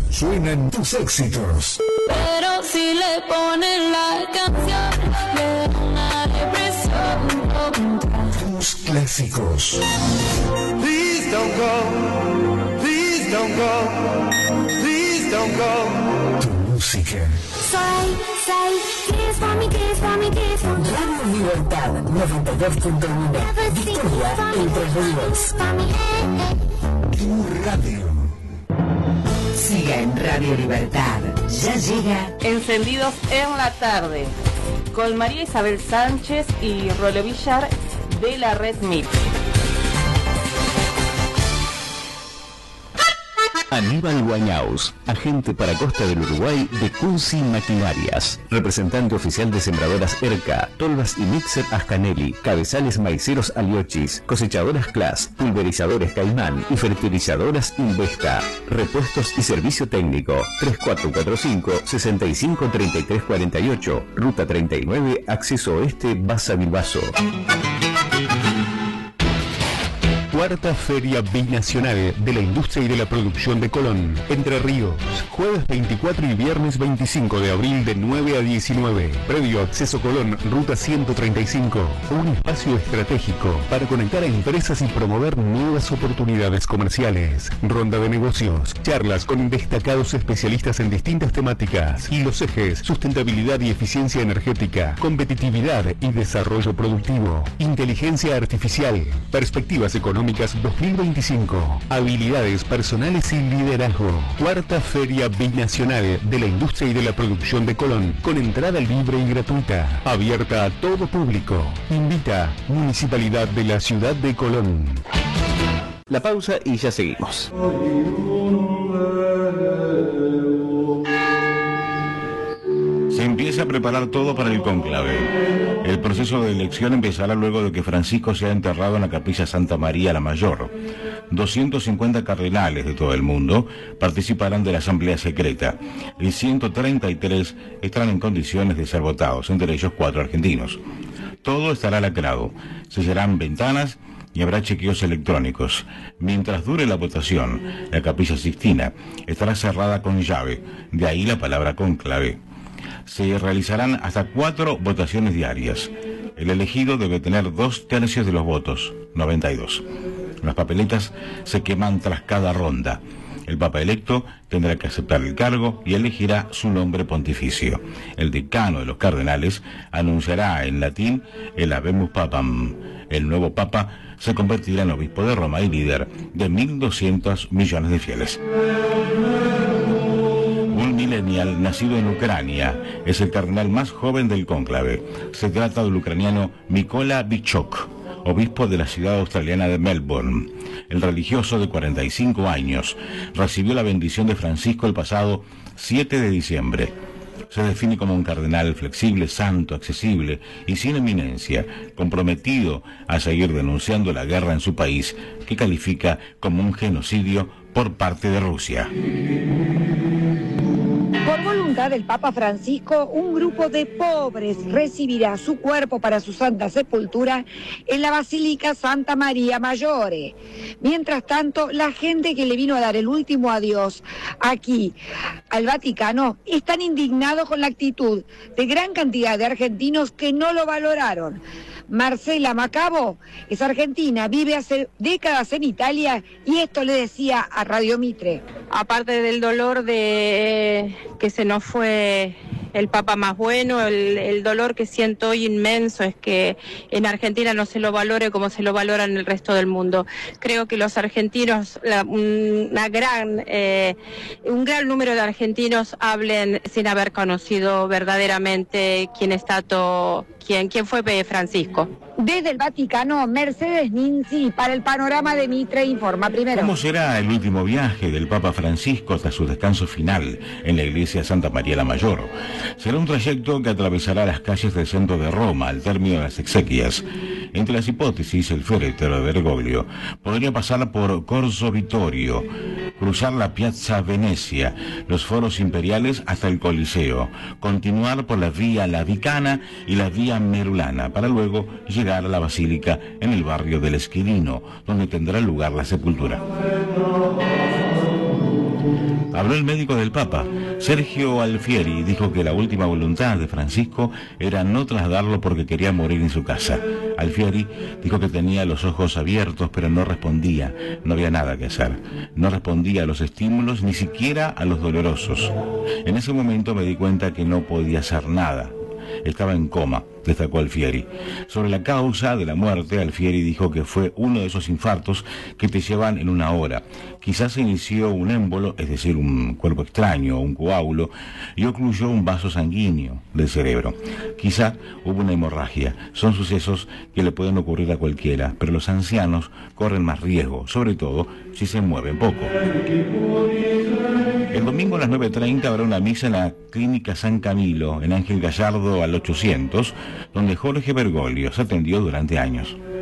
Suenan tus éxitos. Pero si le ponen la canción, le da una depresión. Tus clásicos. Please don't go, please don't go, please don't go. Tu música. Kiss for me, kiss for me, kiss for me. Radio Libertad 92.1. Victoria Entre Ríos. Tu radio. Siga en Radio Libertad. Ya llega Encendidos en la tarde, con María Isabel Sánchez y Rolo Villar de la Red MIT. Aníbal Guañaus, agente para Costa del Uruguay de Kunzi Maquinarias, representante oficial de sembradoras ERCA, Tolvas y Mixer Ascanelli, cabezales maiceros Aliochis, cosechadoras Clas, pulverizadores Caimán y fertilizadoras Investa. Repuestos y servicio técnico 3445-653348, Ruta 39, Acceso Oeste, Baza Bilbaso. Cuarta Feria Binacional de la Industria y de la Producción de Colón, Entre Ríos, jueves 24 y viernes 25 de abril de 9 a 19. Predio Acceso Colón, Ruta 135. Un espacio estratégico para conectar a empresas y promover nuevas oportunidades comerciales. Ronda de negocios, charlas con destacados especialistas en distintas temáticas y los ejes sustentabilidad y eficiencia energética, competitividad y desarrollo productivo, inteligencia artificial, perspectivas económicas 2025, habilidades personales y liderazgo. Cuarta Feria Binacional de la Industria y de la Producción de Colón, con entrada libre y gratuita, abierta a todo público. Invita Municipalidad de la Ciudad de Colón. La pausa y ya seguimos. Se empieza a preparar todo para el cónclave. El proceso de elección empezará luego de que Francisco sea enterrado en la capilla Santa María la Mayor. 250 cardenales de todo el mundo participarán de la asamblea secreta y 133 estarán en condiciones de ser votados, entre ellos 4 argentinos. Todo estará lacrado, se sellarán ventanas y habrá chequeos electrónicos. Mientras dure la votación, la capilla Sixtina estará cerrada con llave, de ahí la palabra cónclave. Se realizarán hasta 4 votaciones diarias. El elegido debe tener 2/3 de los votos, 92. Las papeletas se queman tras cada ronda. El Papa electo tendrá que aceptar el cargo y elegirá su nombre pontificio. El decano de los cardenales anunciará en latín el Habemus Papam. El nuevo Papa se convertirá en obispo de Roma y líder de 1.200 millones de fieles. Un millennial nacido en Ucrania es el cardenal más joven del cónclave. Se trata del ucraniano Mykola Bichok, obispo de la ciudad australiana de Melbourne. El religioso de 45 años recibió la bendición de Francisco el pasado 7 de diciembre. Se define como un cardenal flexible, santo, accesible y sin eminencia, comprometido a seguir denunciando la guerra en su país, que califica como un genocidio por parte de Rusia. Por voluntad del Papa Francisco, un grupo de pobres recibirá su cuerpo para su santa sepultura en la Basílica Santa María Maggiore. Mientras tanto, la gente que le vino a dar el último adiós aquí al Vaticano están indignados con la actitud de gran cantidad de argentinos que no lo valoraron. Marcela Macabo es argentina, vive hace décadas en Italia y esto le decía a Radio Mitre. Aparte del dolor de que se nos fue el Papa más bueno, el dolor que siento hoy inmenso es que en Argentina no se lo valore como se lo valora en el resto del mundo. Creo que los argentinos, un gran número de argentinos hablen sin haber conocido verdaderamente quién fue Francisco. Desde el Vaticano, Mercedes Ninzi para el Panorama de Mitre informa primero. ¿Cómo será el último viaje del Papa Francisco hasta su descanso final en la iglesia Santa María la Mayor? Será un trayecto que atravesará las calles del centro de Roma al término de las exequias. Entre las hipótesis, el féretro de Bergoglio podría pasar por Corso Vittorio, cruzar la Piazza Venecia, los foros imperiales hasta el Coliseo, continuar por la Vía Lavicana y la Vía Merulana, para luego llegar a la Basílica en el barrio del Esquilino, donde tendrá lugar la sepultura. Habló el médico del Papa. Sergio Alfieri dijo que la última voluntad de Francisco era no trasladarlo porque quería morir en su casa. Alfieri dijo que tenía los ojos abiertos, pero no respondía, no había nada que hacer. No respondía a los estímulos, ni siquiera a los dolorosos. En ese momento me di cuenta que no podía hacer nada. Estaba en coma, destacó Alfieri. Sobre la causa de la muerte, Alfieri dijo que fue uno de esos infartos que te llevan en una hora. Quizás se inició un émbolo, es decir, un cuerpo extraño, un coágulo, y ocluyó un vaso sanguíneo del cerebro. Quizá hubo una hemorragia. Son sucesos que le pueden ocurrir a cualquiera, pero los ancianos corren más riesgo, sobre todo si se mueven poco. El domingo a las 9:30 habrá una misa en la Clínica San Camilo, en Ángel Gallardo al 800, donde Jorge Bergoglio se atendió durante años.